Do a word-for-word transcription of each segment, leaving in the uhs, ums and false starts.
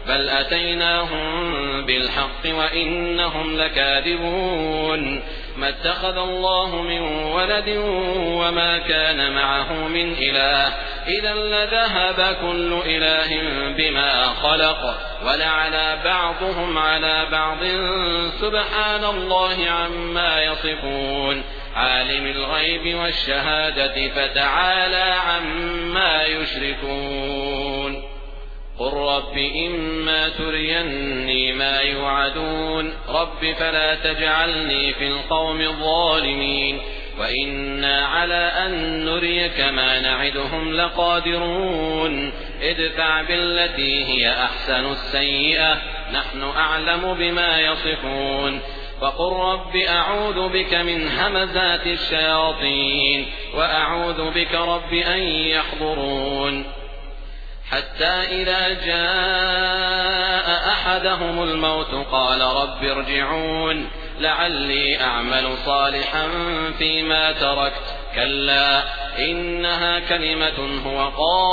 بل أتيناهم بالحق وإنهم لكاذبون ما اتخذ الله من ولد وما كان معه من إله إذا لذهب كل إله بما خلق ولعلى بعضهم على بعض سبحان الله عما يصفون عالم الغيب والشهادة فتعالى عما يشركون قل رب إما تريني ما يوعدون رب فلا تجعلني في القوم الظالمين وإنا على أن نريك ما نعدهم لقادرون ادفع بالتي هي أحسن السيئة نحن أعلم بما يصفون وقل رب أعوذ بك من همزات الشياطين وأعوذ بك رب أن يحضرون حتى إذا جاء أحدهم الموت قال رب ارجعون لعلي أعمل صالحا فيما تركت كلا إنها كلمة هو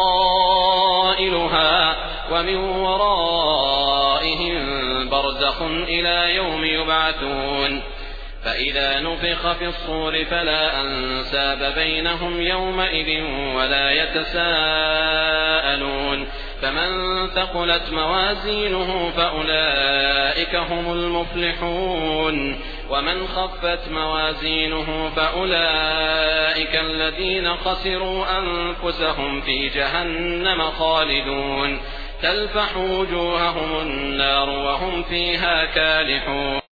قائلها ومن ورائهم برزخ إلى يوم يبعثون فإذا نفخ في الصور فلا أنساب بينهم يومئذ ولا يتساءلون فمن ثقلت موازينه فأولئك هم المفلحون ومن خفت موازينه فأولئك الذين خسروا أنفسهم في جهنم خالدون تلفح وجوههم النار وهم فيها كالحون